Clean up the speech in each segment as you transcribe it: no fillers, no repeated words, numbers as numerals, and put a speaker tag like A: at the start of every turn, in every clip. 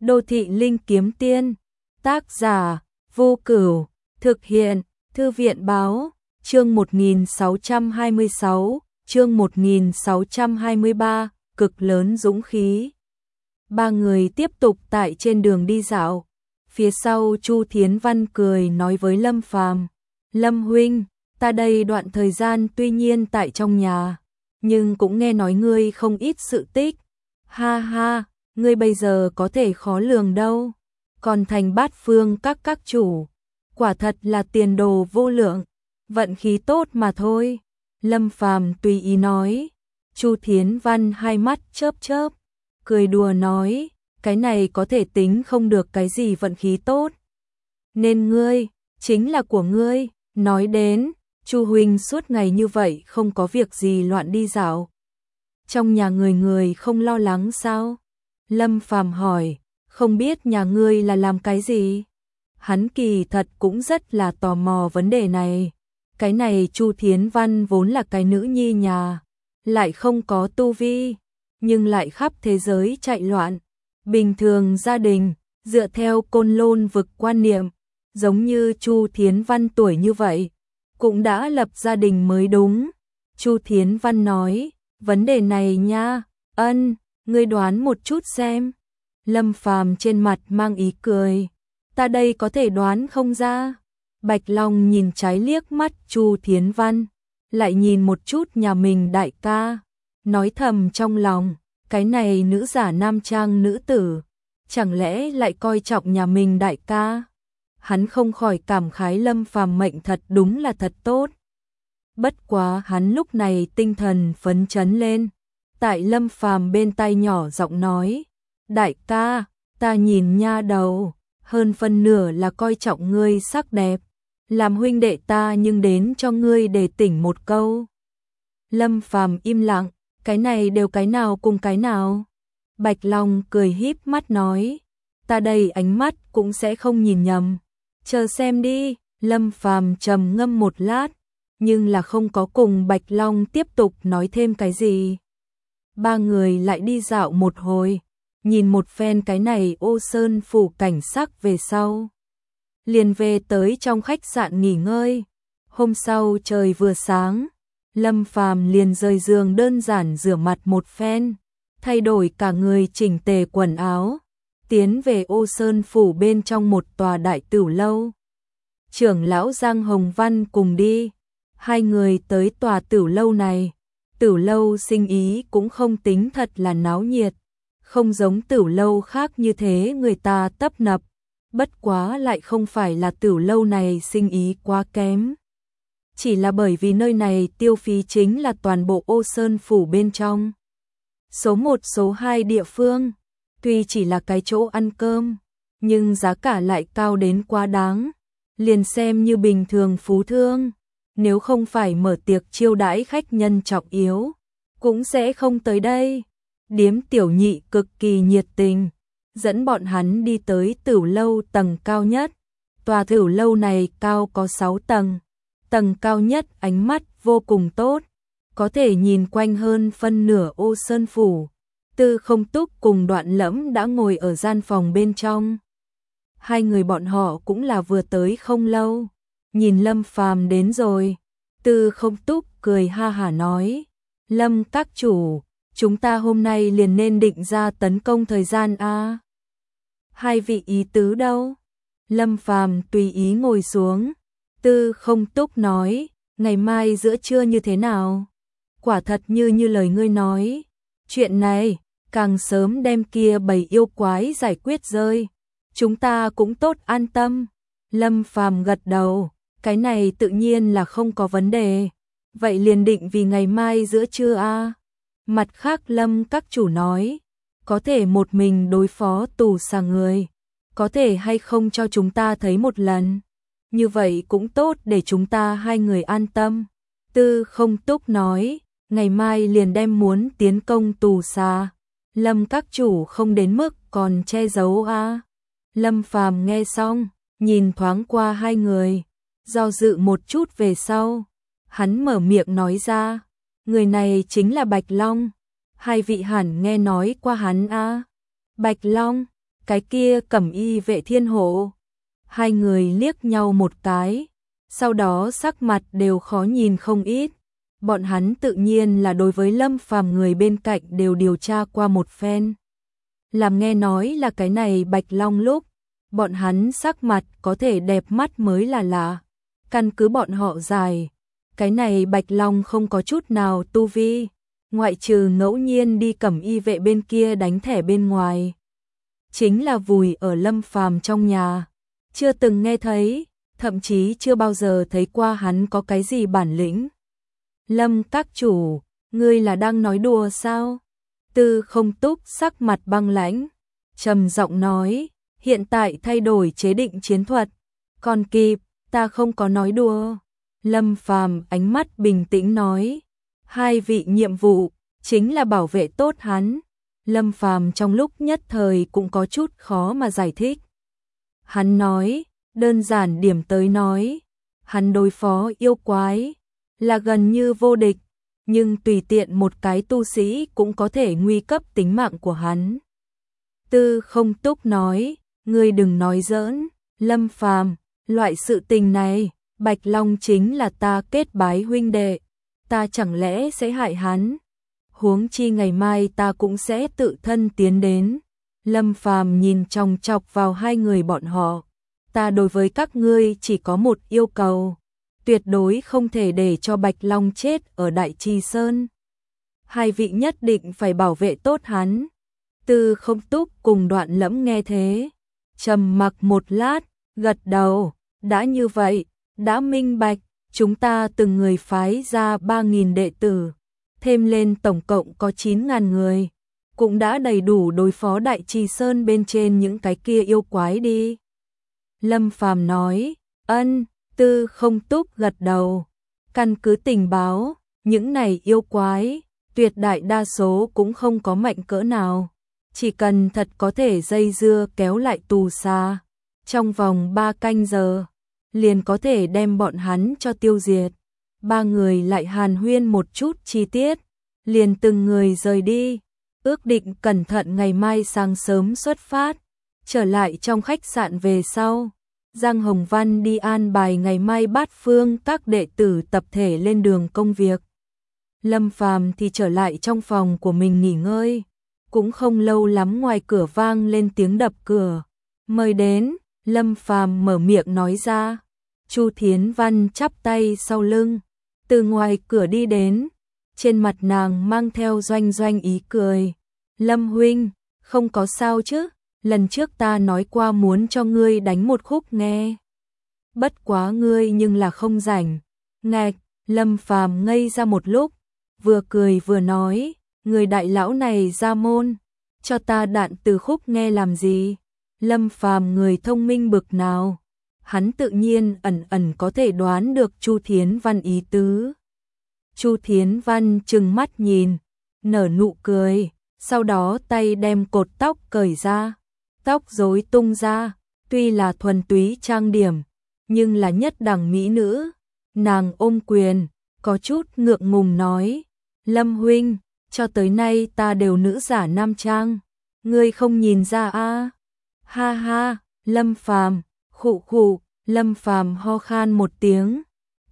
A: Đô thị linh kiếm tiên. Tác giả Vô Cửu. Thực hiện Thư viện báo. Chương 1626, chương 1623, cực lớn dũng khí. Ba người tiếp tục tại trên đường đi dạo. Phía sau Chu Thiến Văn cười nói với Lâm Phàm, Lâm huynh, ta đây đoạn thời gian tuy nhiên tại trong nhà, nhưng cũng nghe nói ngươi không ít sự tích. Ha ha, ngươi bây giờ có thể khó lường đâu, còn thành Bát Phương các chủ, quả thật là tiền đồ vô lượng, vận khí tốt mà thôi. Lâm Phàm tùy ý nói. Chu Thiến Văn hai mắt chớp chớp, cười đùa nói, cái này có thể tính không được cái gì vận khí tốt. Nên ngươi, chính là của ngươi. Nói đến, Chu huynh suốt ngày như vậy không có việc gì loạn đi dạo. Trong nhà người không lo lắng sao? Lâm Phàm hỏi, không biết nhà ngươi là làm cái gì? Hắn kỳ thật cũng rất là tò mò vấn đề này. Cái này Chu Thiến Văn vốn là cái nữ nhi nhà, lại không có tu vi, nhưng lại khắp thế giới chạy loạn. Bình thường gia đình, dựa theo Côn Lôn vực quan niệm, giống như Chu Thiến Văn tuổi như vậy, cũng đã lập gia đình mới đúng. Chu Thiến Văn nói, vấn đề này nha, ngươi đoán một chút xem. Lâm Phàm trên mặt mang ý cười, ta đây có thể đoán không ra. Bạch Long nhìn trái liếc mắt Chu Thiến Văn, lại nhìn một chút nhà mình đại ca, nói thầm trong lòng, cái này nữ giả nam trang nữ tử, chẳng lẽ lại coi trọng nhà mình đại ca? Hắn không khỏi cảm khái Lâm Phàm mệnh thật đúng là thật tốt. Bất quá hắn lúc này tinh thần phấn chấn lên, tại Lâm Phàm bên tai nhỏ giọng nói, đại ca, ta nhìn nha đầu, hơn phân nửa là coi trọng ngươi sắc đẹp, làm huynh đệ ta nhưng đến cho ngươi để tỉnh một câu. Lâm Phàm im lặng, cái này đều cái nào cùng cái nào? Bạch Long cười híp mắt nói, ta đây ánh mắt cũng sẽ không nhìn nhầm, chờ xem đi. Lâm Phàm trầm ngâm một lát, nhưng là không có cùng Bạch Long tiếp tục nói thêm cái gì. Ba người lại đi dạo một hồi, nhìn một phen cái này Ô Sơn phủ cảnh sắc về sau, liền về tới trong khách sạn nghỉ ngơi. Hôm sau trời vừa sáng, Lâm Phàm liền rời giường đơn giản rửa mặt một phen, thay đổi cả người chỉnh tề quần áo, tiến về Ô Sơn phủ bên trong một tòa đại tửu lâu. Trưởng lão Giang Hồng Văn cùng đi, hai người tới tòa tửu lâu này. Tửu lâu sinh ý cũng không tính thật là náo nhiệt, không giống tửu lâu khác như thế người ta tấp nập, bất quá lại không phải là tửu lâu này sinh ý quá kém. Chỉ là bởi vì nơi này tiêu phí chính là toàn bộ Ô Sơn phủ bên trong. Số 1 số 2 địa phương, tuy chỉ là cái chỗ ăn cơm, nhưng giá cả lại cao đến quá đáng, liền xem như bình thường phú thương, nếu không phải mở tiệc chiêu đãi khách nhân trọng yếu, cũng sẽ không tới đây. Điếm Tiểu Nhị cực kỳ nhiệt tình, dẫn bọn hắn đi tới tửu lâu tầng cao nhất. Tòa tửu lâu này cao có 6 tầng, tầng cao nhất ánh mắt vô cùng tốt, có thể nhìn quanh hơn phân nửa Ô Sơn phủ. Tư Không Túc cùng Đoạn Lẫm đã ngồi ở gian phòng bên trong. Hai người bọn họ cũng là vừa tới không lâu, nhìn Lâm Phàm đến rồi, Tư Không Túc cười ha hả nói, Lâm các chủ, chúng ta hôm nay liền nên định ra tấn công thời gian a. Hai vị ý tứ đâu? Lâm Phàm tùy ý ngồi xuống. Tư Không Túc nói, ngày mai giữa trưa như thế nào? Quả thật như lời ngươi nói, chuyện này càng sớm đem kia bầy yêu quái giải quyết rơi, chúng ta cũng tốt an tâm. Lâm Phàm gật đầu, cái này tự nhiên là không có vấn đề. Vậy liền định vì ngày mai giữa trưa a. Mặt khác Lâm các chủ nói, có thể một mình đối phó tù xà người, có thể hay không cho chúng ta thấy một lần, như vậy cũng tốt để chúng ta hai người an tâm. Tư Không Túc nói, ngày mai liền đem muốn tiến công tù xà. Lâm các chủ không đến mức còn che giấu a. Lâm Phàm nghe xong, nhìn thoáng qua hai người, do dự một chút về sau, hắn mở miệng nói ra, người này chính là Bạch Long, hai vị hẳn nghe nói qua hắn a. Bạch Long, cái kia Cẩm Y vệ thiên hộ. Hai người liếc nhau một cái, sau đó sắc mặt đều khó nhìn không ít. Bọn hắn tự nhiên là đối với Lâm Phàm người bên cạnh đều điều tra qua một phen. Làm nghe nói là cái này Bạch Long lúc, bọn hắn sắc mặt có thể đẹp mắt mới là lạ. Căn cứ bọn họ giải, cái này Bạch Long không có chút nào tu vi, ngoại trừ ngẫu nhiên đi Cẩm Y vệ bên kia đánh thẻ bên ngoài. Chính là vùi ở Lâm Phàm trong nhà, chưa từng nghe thấy, thậm chí chưa bao giờ thấy qua hắn có cái gì bản lĩnh. Lâm các chủ, ngươi là đang nói đùa sao? Tư Không Túc sắc mặt băng lãnh, trầm giọng nói, hiện tại thay đổi chế định chiến thuật, còn kịp, ta không có nói đùa. Lâm Phàm ánh mắt bình tĩnh nói, hai vị nhiệm vụ chính là bảo vệ tốt hắn. Lâm Phàm trong lúc nhất thời cũng có chút khó mà giải thích. Hắn nói, đơn giản điểm tới nói, hắn đối phó yêu quái là gần như vô địch, nhưng tùy tiện một cái tu sĩ cũng có thể nguy cấp tính mạng của hắn. Tư Không Túc nói, ngươi đừng nói giỡn, Lâm Phàm, loại sự tình này, Bạch Long chính là ta kết bái huynh đệ, ta chẳng lẽ sẽ hại hắn? Huống chi ngày mai ta cũng sẽ tự thân tiến đến. Lâm Phàm nhìn chòng chọc vào hai người bọn họ, ta đối với các ngươi chỉ có một yêu cầu, tuyệt đối không thể để cho Bạch Long chết ở Đại Chi Sơn. Hai vị nhất định phải bảo vệ tốt hắn. Tư Không Túc cùng Đoạn Lẫm nghe thế, trầm mặc một lát, gật đầu, đã như vậy, đã minh bạch, chúng ta từng người phái ra 3.000 đệ tử, thêm lên tổng cộng có 9.000 người, cũng đã đầy đủ đối phó Đại Trì Sơn bên trên những cái kia yêu quái đi. Lâm Phàm nói, ân. Tư Không Túc gật đầu, căn cứ tình báo, những này yêu quái, tuyệt đại đa số cũng không có mạnh cỡ nào, chỉ cần thật có thể dây dưa kéo lại tù xa, trong vòng 3 canh giờ, liền có thể đem bọn hắn cho tiêu diệt. Ba người lại hàn huyên một chút chi tiết, liền từng người rời đi, ước định cẩn thận ngày mai sáng sớm xuất phát, trở lại trong khách sạn về sau. Giang Hồng Văn đi an bài ngày mai Bát Phương các đệ tử tập thể lên đường công việc. Lâm Phàm thì trở lại trong phòng của mình nghỉ ngơi, cũng không lâu lắm ngoài cửa vang lên tiếng đập cửa. Mời đến, Lâm Phàm mở miệng nói ra. Chu Thiến Văn chắp tay sau lưng, từ ngoài cửa đi đến, trên mặt nàng mang theo doanh doanh ý cười. Lâm huynh, không có sao chứ? Lần trước ta nói qua muốn cho ngươi đánh một khúc nghe. Bất quá ngươi nhưng là không rảnh. Ngạch, Lâm Phàm ngây ra một lúc, vừa cười vừa nói, người đại lão này ra môn, cho ta đạn từ khúc nghe làm gì? Lâm Phàm người thông minh bực nào, hắn tự nhiên ẩn ẩn có thể đoán được Chu Thiến Văn ý tứ. Chu Thiến Văn trừng mắt nhìn, nở nụ cười, sau đó tay đem cột tóc cởi ra. Tóc rối tung ra, tuy là thuần túy trang điểm, nhưng là nhất đẳng mỹ nữ. Nàng ôm quyền, có chút ngượng ngùng nói, Lâm huynh, cho tới nay ta đều nữ giả nam trang, ngươi không nhìn ra a? Ha ha, Lâm Phàm, khụ khụ, Lâm Phàm ho khan một tiếng,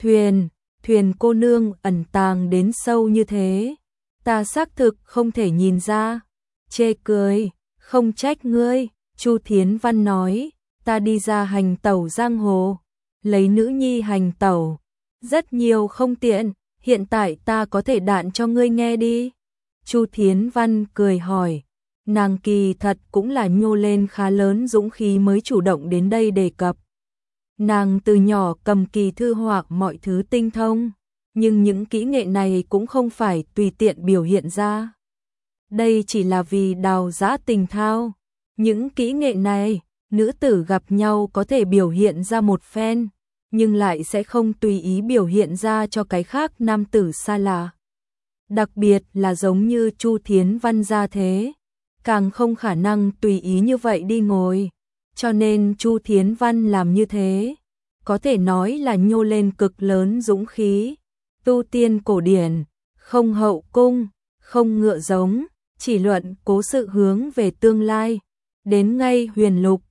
A: thuyền cô nương ẩn tàng đến sâu như thế, ta xác thực không thể nhìn ra. Chê cười, không trách ngươi. Chu Thiến Văn nói, ta đi ra hành tẩu giang hồ, lấy nữ nhi hành tẩu, rất nhiều không tiện, hiện tại ta có thể đạn cho ngươi nghe đi. Chu Thiến Văn cười hỏi, nàng kỳ thật cũng là nhô lên khá lớn dũng khí mới chủ động đến đây đề cập. Nàng từ nhỏ cầm kỳ thư họa mọi thứ tinh thông, nhưng những kỹ nghệ này cũng không phải tùy tiện biểu hiện ra. Đây chỉ là vì đào giã tình thao. Những kỹ nghệ này, nữ tử gặp nhau có thể biểu hiện ra một phen, nhưng lại sẽ không tùy ý biểu hiện ra cho cái khác nam tử xa lạ. Đặc biệt là giống như Chu Thiến Văn ra thế, càng không khả năng tùy ý như vậy đi ngồi, cho nên Chu Thiến Văn làm như thế, có thể nói là nhô lên cực lớn dũng khí. Tu tiên cổ điển, không hậu cung, không ngựa giống, chỉ luận cố sự hướng về tương lai. đến ngay Huyền Lục.